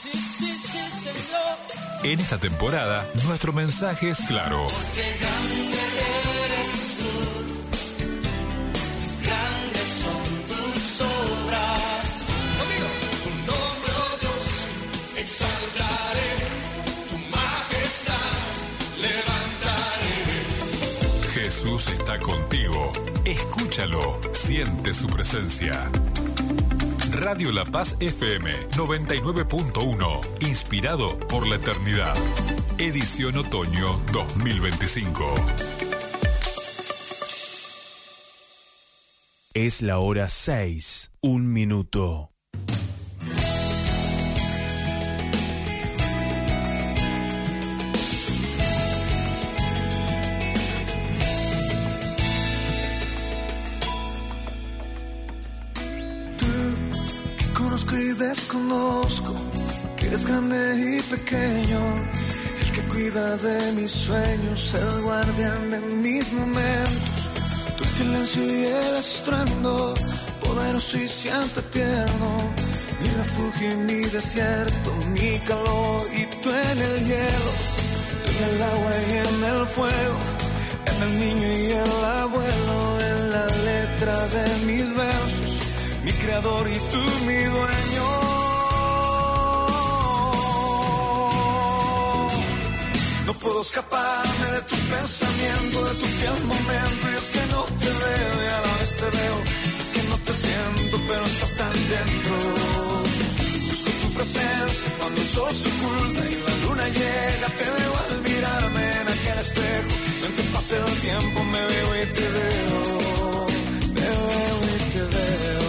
En esta temporada, nuestro mensaje es claro. Porque grande eres tú, grandes son tus obras. Conmigo. Tu nombre, oh Dios, exaltaré, tu majestad levantaré. Jesús está contigo. Escúchalo, siente su presencia. Radio La Paz FM 99.1, inspirado por la eternidad. Edición otoño 2025. Es la hora 6, 1 minuto. Y desconozco que eres grande y pequeño, el que cuida de mis sueños, el guardián de mis momentos. Tú el silencio y el estruendo, poderoso y siempre tierno, mi refugio y mi desierto, mi calor y tú en el hielo, tú en el agua y en el fuego, en el niño y el abuelo, en la letra de mis versos, mi creador y tú mi dueño. No puedo escaparme de tu pensamiento, de tu fiel momento. Y es que no te veo y a la vez te veo. Es que no te siento, pero estás tan dentro. Busco tu presencia cuando el sol se oculta y la luna llega. Te veo al mirarme en aquel espejo. En que pase el tiempo me veo y te veo. Me veo y te veo.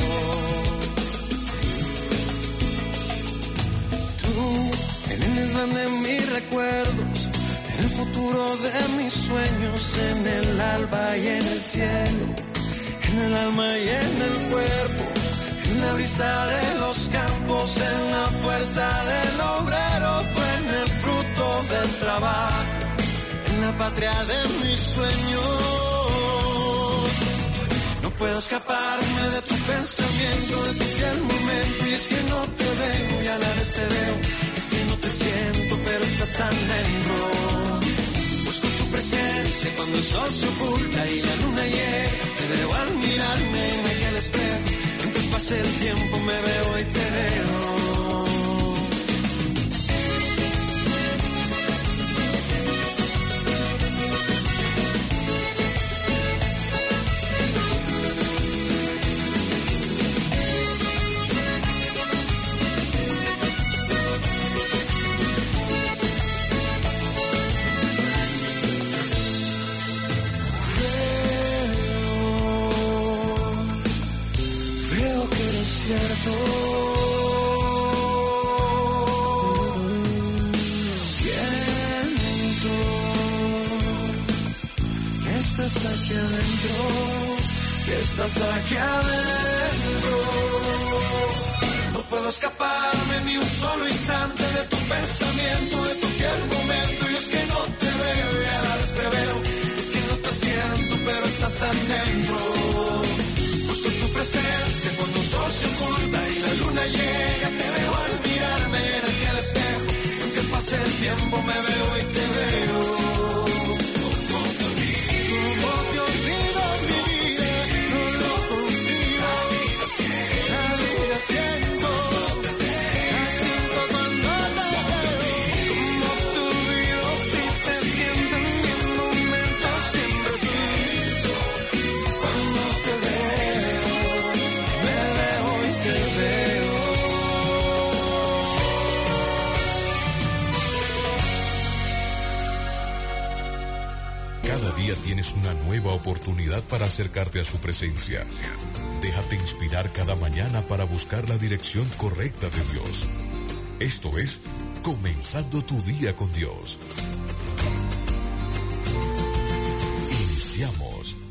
En el desván de mis recuerdos, en el futuro de mis sueños, en el alba y en el cielo, en el alma y en el cuerpo, en la brisa de los campos, en la fuerza del obrero, tú en el fruto del trabajo, en la patria de mis sueños. No puedo escaparme de tu pensamiento, de tu fiel momento, y es que no te veo y a la vez te veo. Es que no te siento, pero estás tan dentro. Busco tu presencia cuando el sol se oculta y la luna llega. Te veo al mirarme en aquel espejo. En que pase el tiempo me veo y te veo. Cierto. Siento que estás aquí adentro, que estás aquí adentro. No puedo escaparme ni un solo instante de tu pensamiento, de tu fiel momento. Y es que no te veo y a la vez te veo. Es que no te siento, pero estás tan dentro. Busco tu presencia cuando el sol se oculta y la luna llega. Te veo al mirarme en aquel espejo. En que pase el tiempo me veo y te veo. ¿Cómo te olvido? ¿Cómo te olvido mi vida? No lo consigo. La vida siento. La siento cuando te veo. ¿Cómo te olvido si te siento en mi momento siempre tú? Cuando te veo, me veo y te veo. Cada día tienes una nueva oportunidad para acercarte a su presencia. Déjate inspirar cada mañana para buscar la dirección correcta de Dios. Esto es Comenzando tu día con Dios. Iniciamos.